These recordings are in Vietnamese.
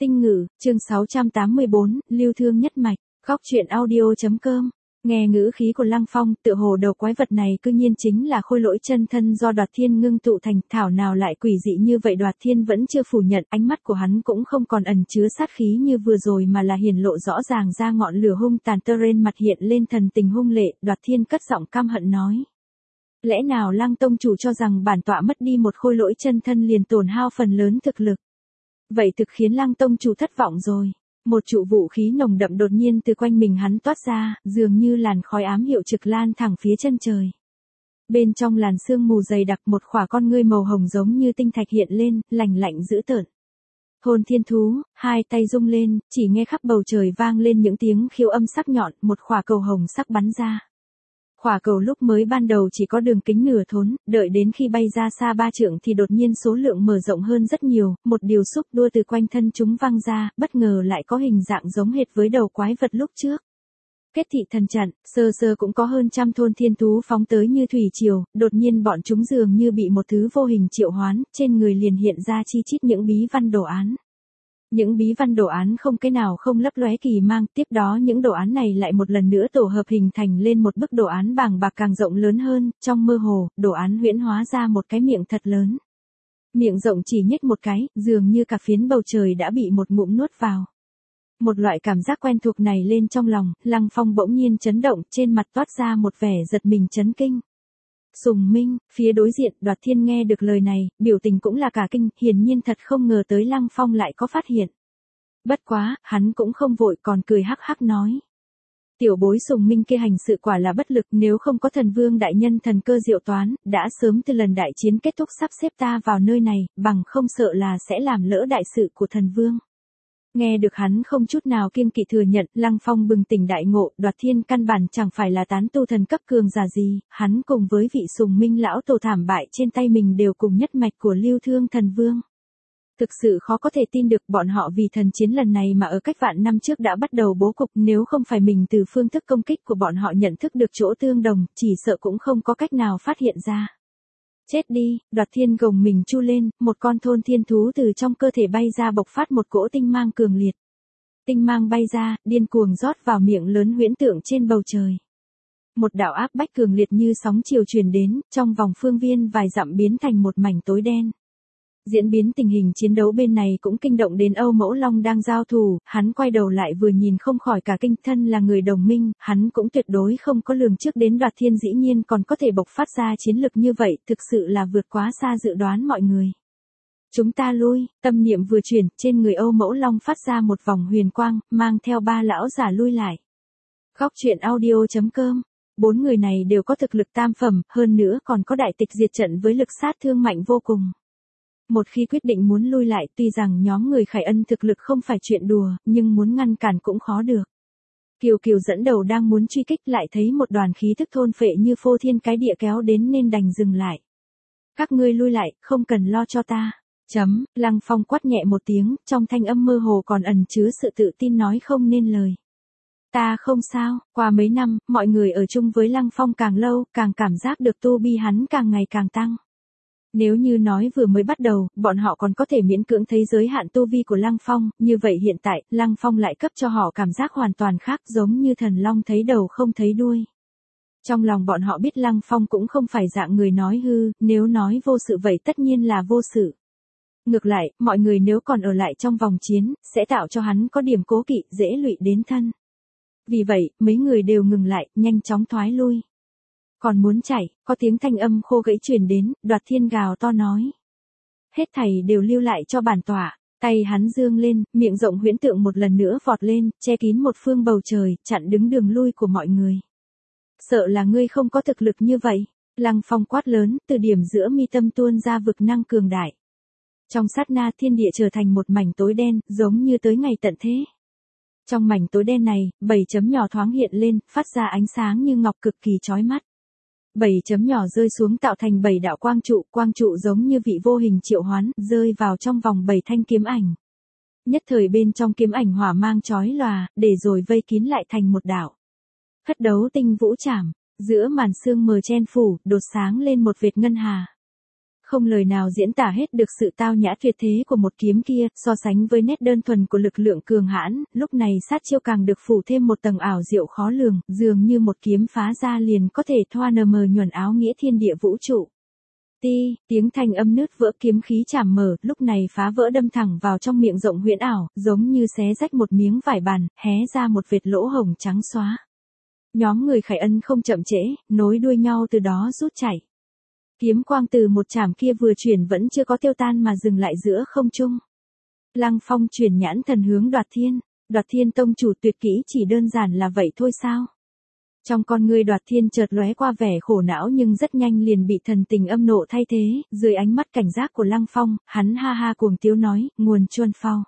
Tinh ngữ, chương 684, lưu thương nhất mạch, góc truyện audio.com. Nghe ngữ khí của Lăng Phong, tựa hồ đầu quái vật này cư nhiên chính là khôi lỗi chân thân do Đoạt Thiên ngưng tụ thành, thảo nào lại quỷ dị như vậy. Đoạt Thiên vẫn chưa phủ nhận, ánh mắt của hắn cũng không còn ẩn chứa sát khí như vừa rồi mà là hiển lộ rõ ràng ra ngọn lửa hung tàn. Trên mặt hiện lên thần tình hung lệ. Đoạt Thiên cất giọng căm hận nói: lẽ nào Lăng tông chủ cho rằng bản tọa mất đi một khôi lỗi chân thân liền tổn hao phần lớn thực lực? Vậy thực khiến Lăng tông chủ thất vọng rồi. Một trụ vũ khí nồng đậm đột nhiên từ quanh mình hắn toát ra, dường như làn khói ám hiệu trực lan thẳng phía chân trời. Bên trong làn sương mù dày đặc, một khỏa con ngươi màu hồng giống như tinh thạch hiện lên, lạnh lạnh dữ tợn. Hồn thiên thú, hai tay rung lên, chỉ nghe khắp bầu trời vang lên những tiếng khiếu âm sắc nhọn, một khỏa cầu hồng sắc bắn ra. Khỏa cầu lúc mới ban đầu chỉ có đường kính nửa thốn, đợi đến khi bay ra xa 3 trượng thì đột nhiên số lượng mở rộng hơn rất nhiều, một điều xúc đua từ quanh thân chúng văng ra, bất ngờ lại có hình dạng giống hệt với đầu quái vật lúc trước. Kết thị thần trận, sơ sơ cũng có hơn trăm thôn thiên thú phóng tới như thủy triều, đột nhiên bọn chúng dường như bị một thứ vô hình triệu hoán, trên người liền hiện ra chi chít những bí văn đồ án. Những bí văn đồ án không cái nào không lấp lóe kỳ mang, tiếp đó những đồ án này lại một lần nữa tổ hợp hình thành lên một bức đồ án bàng bạc càng rộng lớn hơn, trong mơ hồ, đồ án huyễn hóa ra một cái miệng thật lớn. Miệng rộng chỉ nhếch một cái, dường như cả phiến bầu trời đã bị một ngụm nuốt vào. Một loại cảm giác quen thuộc này lên trong lòng, Lăng Phong bỗng nhiên chấn động, trên mặt toát ra một vẻ giật mình chấn kinh. Sùng Minh, phía đối diện, Đoạt Thiên nghe được lời này, biểu tình cũng là cả kinh, hiển nhiên thật không ngờ tới Lăng Phong lại có phát hiện. Bất quá, hắn cũng không vội còn cười hắc hắc nói: tiểu bối Sùng Minh kia hành sự quả là bất lực, nếu không có thần vương đại nhân thần cơ diệu toán, đã sớm từ lần đại chiến kết thúc sắp xếp ta vào nơi này, bằng không sợ là sẽ làm lỡ đại sự của thần vương. Nghe được hắn không chút nào kiêng kỵ thừa nhận, Lăng Phong bừng tỉnh đại ngộ, Đoạt Thiên căn bản chẳng phải là tán tu thần cấp cường giả gì, hắn cùng với vị Sùng Minh lão tổ thảm bại trên tay mình đều cùng nhất mạch của Lưu Thương thần vương. Thực sự khó có thể tin được bọn họ vì thần chiến lần này mà ở cách vạn năm trước đã bắt đầu bố cục, nếu không phải mình từ phương thức công kích của bọn họ nhận thức được chỗ tương đồng, chỉ sợ cũng không có cách nào phát hiện ra. Chết đi, Đoạt Thiên gồng mình chu lên, một con thôn thiên thú từ trong cơ thể bay ra bộc phát một cỗ tinh mang cường liệt. Tinh mang bay ra, điên cuồng rót vào miệng lớn huyễn tượng trên bầu trời. Một đạo áp bách cường liệt như sóng chiều truyền đến, trong vòng phương viên vài dặm biến thành một mảnh tối đen. Diễn biến tình hình chiến đấu bên này cũng kinh động đến Âu Mẫu Long đang giao thủ, hắn quay đầu lại vừa nhìn không khỏi cả kinh, thân là người đồng minh, hắn cũng tuyệt đối không có lường trước đến Đoạt Thiên dĩ nhiên còn có thể bộc phát ra chiến lực như vậy, thực sự là vượt quá xa dự đoán mọi người. Chúng ta lui, tâm niệm vừa chuyển, trên người Âu Mẫu Long phát ra một vòng huyền quang, mang theo 3 lão giả lui lại. Góc truyện audio.com. 4 người này đều có thực lực tam phẩm, hơn nữa còn có đại tịch diệt trận với lực sát thương mạnh vô cùng. Một khi quyết định muốn lui lại, tuy rằng nhóm người Khải Ân thực lực không phải chuyện đùa, nhưng muốn ngăn cản cũng khó được. Kiều Kiều dẫn đầu đang muốn truy kích lại thấy một đoàn khí thức thôn phệ như phô thiên cái địa kéo đến nên đành dừng lại. Các ngươi lui lại, không cần lo cho ta. Lăng Phong quát nhẹ một tiếng, trong thanh âm mơ hồ còn ẩn chứa sự tự tin nói không nên lời. Ta không sao, qua mấy năm, mọi người ở chung với Lăng Phong càng lâu, càng cảm giác được tu vi hắn càng ngày càng tăng. Nếu như nói vừa mới bắt đầu, bọn họ còn có thể miễn cưỡng thấy giới hạn tu vi của Lăng Phong, như vậy hiện tại, Lăng Phong lại cấp cho họ cảm giác hoàn toàn khác, giống như thần long thấy đầu không thấy đuôi. Trong lòng bọn họ biết Lăng Phong cũng không phải dạng người nói hư, nếu nói vô sự vậy tất nhiên là vô sự. Ngược lại, mọi người nếu còn ở lại trong vòng chiến, sẽ tạo cho hắn có điểm cố kỵ, dễ lụy đến thân. Vì vậy, mấy người đều ngừng lại, nhanh chóng thoái lui. Còn muốn chạy, có tiếng thanh âm khô gãy truyền đến, Đoạt Thiên gào to nói: hết thảy đều lưu lại cho bản tọa. Tay hắn dương lên, miệng rộng huyễn tượng một lần nữa vọt lên, che kín một phương bầu trời, chặn đứng đường lui của mọi người. Sợ là ngươi không có thực lực như vậy. Lăng Phong quát lớn, từ điểm giữa mi tâm tuôn ra vực năng cường đại. Trong sát na thiên địa trở thành một mảnh tối đen, giống như tới ngày tận thế. Trong mảnh tối đen này, 7 chấm nhỏ thoáng hiện lên, phát ra ánh sáng như ngọc cực kỳ chói mắt. 7 chấm nhỏ rơi xuống tạo thành 7 đạo quang trụ giống như vị vô hình triệu hoán, rơi vào trong vòng 7 thanh kiếm ảnh. Nhất thời bên trong kiếm ảnh hỏa mang chói lòa, để rồi vây kín lại thành một đạo. Hất đấu tinh vũ trảm, giữa màn sương mờ chen phủ, đột sáng lên một vệt ngân hà. không lời nào diễn tả hết được sự tao nhã tuyệt thế của một kiếm kia, so sánh với nét đơn thuần của lực lượng cường hãn, lúc này sát chiêu càng được phủ thêm một tầng ảo diệu khó lường, dường như một kiếm phá ra liền có thể thoa nờ mờ nhuần áo nghĩa thiên địa vũ trụ. Ti, tiếng thanh âm nứt vỡ kiếm khí chảm mở, lúc này phá vỡ đâm thẳng vào trong miệng rộng huyễn ảo, giống như xé rách một miếng vải bàn, hé ra một vệt lỗ hồng trắng xóa. Nhóm người Khải Ân không chậm trễ, nối đuôi nhau từ đó rút chạy. Kiếm quang từ một chảm kia vừa chuyển vẫn chưa có tiêu tan mà dừng lại giữa không trung. Lăng Phong chuyển nhãn thần hướng Đoạt Thiên tông chủ tuyệt kỹ chỉ đơn giản là vậy thôi sao? Trong con người Đoạt Thiên chợt lóe qua vẻ khổ não nhưng rất nhanh liền bị thần tình âm nộ thay thế, dưới ánh mắt cảnh giác của Lăng Phong, hắn ha ha cuồng tiếu nói, nguồn chuân phao.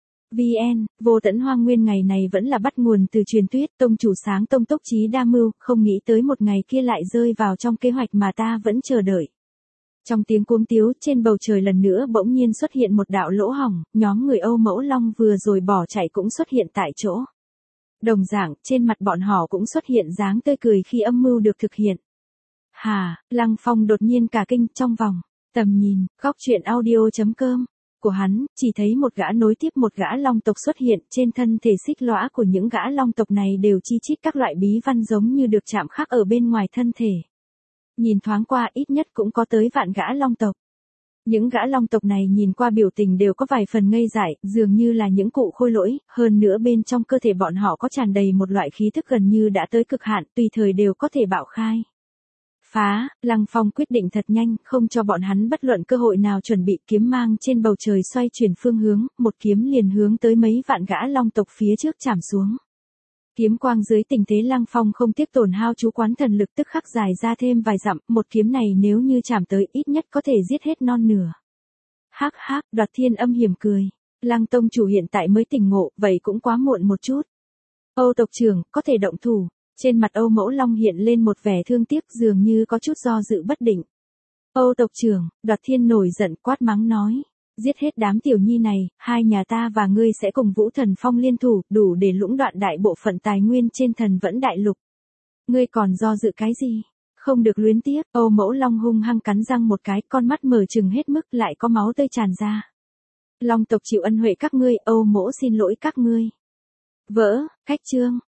VN, Vô Tẫn Hoang Nguyên ngày này vẫn là bắt nguồn từ truyền thuyết, tông chủ sáng tông tốc trí đa mưu, không nghĩ tới một ngày kia lại rơi vào trong kế hoạch mà ta vẫn chờ đợi. Trong tiếng cuống tiếu, trên bầu trời lần nữa bỗng nhiên xuất hiện một đạo lỗ hổng, nhóm người Âu Mẫu Long vừa rồi bỏ chạy cũng xuất hiện tại chỗ. Đồng dạng, trên mặt bọn họ cũng xuất hiện dáng tươi cười khi âm mưu được thực hiện. Hà, Lăng Phong đột nhiên cả kinh trong vòng, tầm nhìn, góc truyện audio.com của hắn, chỉ thấy một gã nối tiếp một gã long tộc xuất hiện, trên thân thể xích lõa của những gã long tộc này đều chi chít các loại bí văn giống như được chạm khắc ở bên ngoài thân thể. Nhìn thoáng qua ít nhất cũng có tới vạn gã long tộc. Những gã long tộc này nhìn qua biểu tình đều có vài phần ngây dại, dường như là những cụ khôi lỗi, hơn nữa bên trong cơ thể bọn họ có tràn đầy một loại khí thức gần như đã tới cực hạn, tùy thời đều có thể bạo khai. Phá, Lăng Phong quyết định thật nhanh, không cho bọn hắn bất luận cơ hội nào chuẩn bị, kiếm mang trên bầu trời xoay chuyển phương hướng, một kiếm liền hướng tới mấy vạn gã long tộc phía trước chảm xuống. Kiếm quang dưới tình thế Lăng Phong không tiếc tổn hao chú quán thần lực tức khắc dài ra thêm vài dặm, một kiếm này nếu như chạm tới ít nhất có thể giết hết non nửa. Hắc hắc, Đoạt Thiên âm hiểm cười. Lăng tông chủ hiện tại mới tỉnh ngộ, vậy cũng quá muộn một chút. Âu tộc trưởng, có thể động thủ. Trên mặt Âu Mẫu Long hiện lên một vẻ thương tiếc dường như có chút do dự bất định. Âu tộc trưởng, Đoạt Thiên nổi giận quát mắng nói. Giết hết đám tiểu nhi này, hai nhà ta và ngươi sẽ cùng Vũ Thần Phong liên thủ, đủ để lũng đoạn đại bộ phận tài nguyên trên Thần Vẫn Đại Lục. Ngươi còn do dự cái gì? Không được luyến tiếc, Âu Mẫu Long hung hăng cắn răng một cái, con mắt mở trừng hết mức lại có máu tươi tràn ra. Long tộc chịu ân huệ các ngươi, Âu Mẫu xin lỗi các ngươi. Vỡ, cách chương.